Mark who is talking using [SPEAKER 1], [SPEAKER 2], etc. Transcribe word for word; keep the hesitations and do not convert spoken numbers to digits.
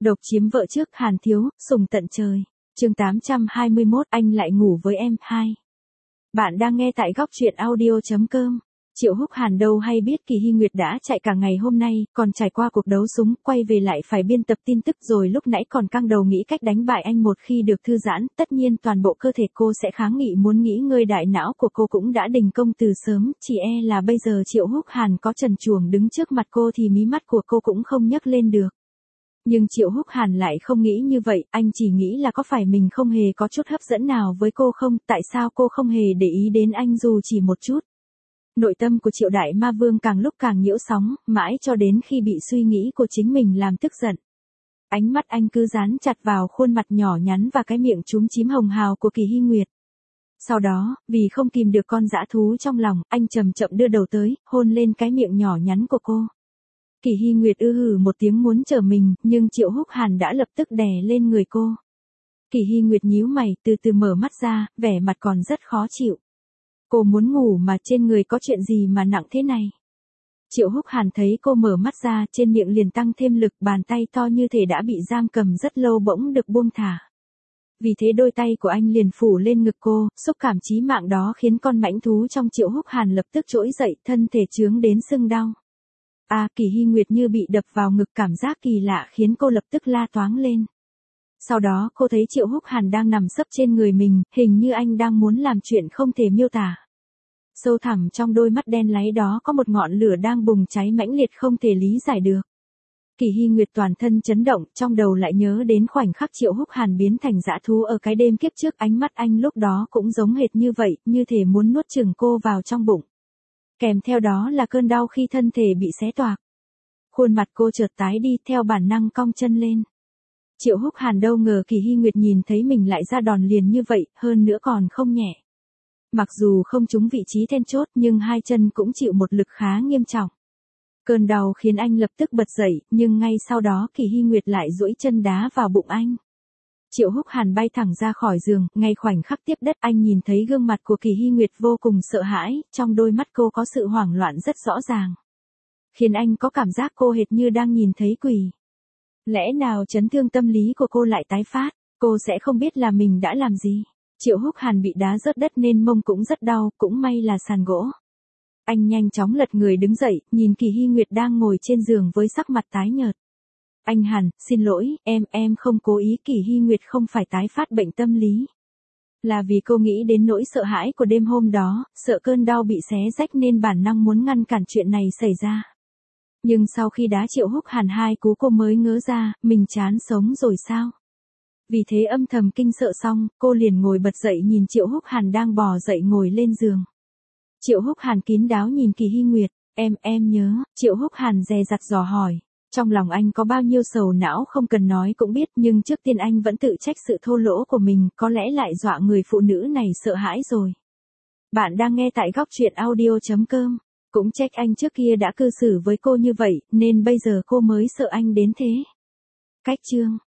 [SPEAKER 1] Độc chiếm vợ trước, Hàn Thiếu, sùng tận trời. Chương tám trăm hai mươi mốt, anh lại ngủ với em, hai. Bạn đang nghe tại góc truyện audio chấm com. Triệu Húc Hàn đâu hay biết Kỳ Hy Nguyệt đã chạy cả ngày hôm nay, còn trải qua cuộc đấu súng, quay về lại phải biên tập tin tức, rồi lúc nãy còn căng đầu nghĩ cách đánh bại anh. Một khi được thư giãn, tất nhiên toàn bộ cơ thể cô sẽ kháng nghị, muốn nghỉ ngơi. Đại não của cô cũng đã đình công từ sớm, chỉ e là bây giờ Triệu Húc Hàn có trần truồng đứng trước mặt cô thì mí mắt của cô cũng không nhấc lên được. Nhưng Triệu Húc Hàn lại không nghĩ như vậy, anh chỉ nghĩ là có phải mình không hề có chút hấp dẫn nào với cô không, tại sao cô không hề để ý đến anh dù chỉ một chút. Nội tâm của Triệu Đại Ma Vương càng lúc càng nhiễu sóng, mãi cho đến khi bị suy nghĩ của chính mình làm tức giận. Ánh mắt anh cứ dán chặt vào khuôn mặt nhỏ nhắn và cái miệng chúm chím hồng hào của Kỳ Hy Nguyệt. Sau đó, vì không kìm được con dã thú trong lòng, anh chậm chậm đưa đầu tới, hôn lên cái miệng nhỏ nhắn của cô. Kỳ Hy Nguyệt ư hừ một tiếng muốn trở mình, nhưng Triệu Húc Hàn đã lập tức đè lên người cô. Kỳ Hy Nguyệt nhíu mày, từ từ mở mắt ra, vẻ mặt còn rất khó chịu. Cô muốn ngủ mà trên người có chuyện gì mà nặng thế này? Triệu Húc Hàn thấy cô mở mắt ra, trên miệng liền tăng thêm lực, bàn tay to như thể đã bị giam cầm rất lâu bỗng được buông thả. Vì thế đôi tay của anh liền phủ lên ngực cô, xúc cảm chí mạng đó khiến con mãnh thú trong Triệu Húc Hàn lập tức trỗi dậy, thân thể chướng đến sưng đau. À, Kỳ Hy Nguyệt như bị đập vào ngực, cảm giác kỳ lạ khiến cô lập tức la toáng lên. Sau đó cô thấy Triệu Húc Hàn đang nằm sấp trên người mình, hình như anh đang muốn làm chuyện không thể miêu tả. Sâu thẳm trong đôi mắt đen láy đó có một ngọn lửa đang bùng cháy mãnh liệt không thể lý giải được. Kỳ Hy Nguyệt toàn thân chấn động, trong đầu lại nhớ đến khoảnh khắc Triệu Húc Hàn biến thành dã thú ở cái đêm kiếp trước, ánh mắt anh lúc đó cũng giống hệt như vậy, như thể muốn nuốt chửng cô vào trong bụng. Kèm theo đó là cơn đau khi thân thể bị xé toạc. Khuôn mặt cô chợt tái đi, theo bản năng cong chân lên. Triệu Húc Hàn đâu ngờ Kỳ Hy Nguyệt nhìn thấy mình lại ra đòn liền như vậy, hơn nữa còn không nhẹ. Mặc dù không trúng vị trí then chốt nhưng hai chân cũng chịu một lực khá nghiêm trọng. Cơn đau khiến anh lập tức bật dậy, nhưng ngay sau đó Kỳ Hy Nguyệt lại duỗi chân đá vào bụng anh. Triệu Húc Hàn bay thẳng ra khỏi giường, ngay khoảnh khắc tiếp đất anh nhìn thấy gương mặt của Kỳ Hy Nguyệt vô cùng sợ hãi, trong đôi mắt cô có sự hoảng loạn rất rõ ràng. Khiến anh có cảm giác cô hệt như đang nhìn thấy quỷ. Lẽ nào chấn thương tâm lý của cô lại tái phát, cô sẽ không biết là mình đã làm gì. Triệu Húc Hàn bị đá rớt đất nên mông cũng rất đau, cũng may là sàn gỗ. Anh nhanh chóng lật người đứng dậy, nhìn Kỳ Hy Nguyệt đang ngồi trên giường với sắc mặt tái nhợt. Anh Hàn, xin lỗi, em, em không cố ý. Kỳ Hy Nguyệt không phải tái phát bệnh tâm lý. Là vì cô nghĩ đến nỗi sợ hãi của đêm hôm đó, sợ cơn đau bị xé rách nên bản năng muốn ngăn cản chuyện này xảy ra. Nhưng sau khi đá Triệu Húc Hàn hai cú cô mới ngớ ra, mình chán sống rồi sao? Vì thế âm thầm kinh sợ xong, cô liền ngồi bật dậy nhìn Triệu Húc Hàn đang bò dậy ngồi lên giường. Triệu Húc Hàn kín đáo nhìn Kỳ Hy Nguyệt, em, em nhớ, Triệu Húc Hàn dè dặt dò hỏi. Trong lòng anh có bao nhiêu sầu não không cần nói cũng biết, nhưng trước tiên anh vẫn tự trách sự thô lỗ của mình, có lẽ lại dọa người phụ nữ này sợ hãi rồi. Bạn đang nghe tại góc truyện audio chấm com. Cũng trách anh trước kia đã cư xử với cô như vậy, nên bây giờ cô mới sợ anh đến thế. Cách chương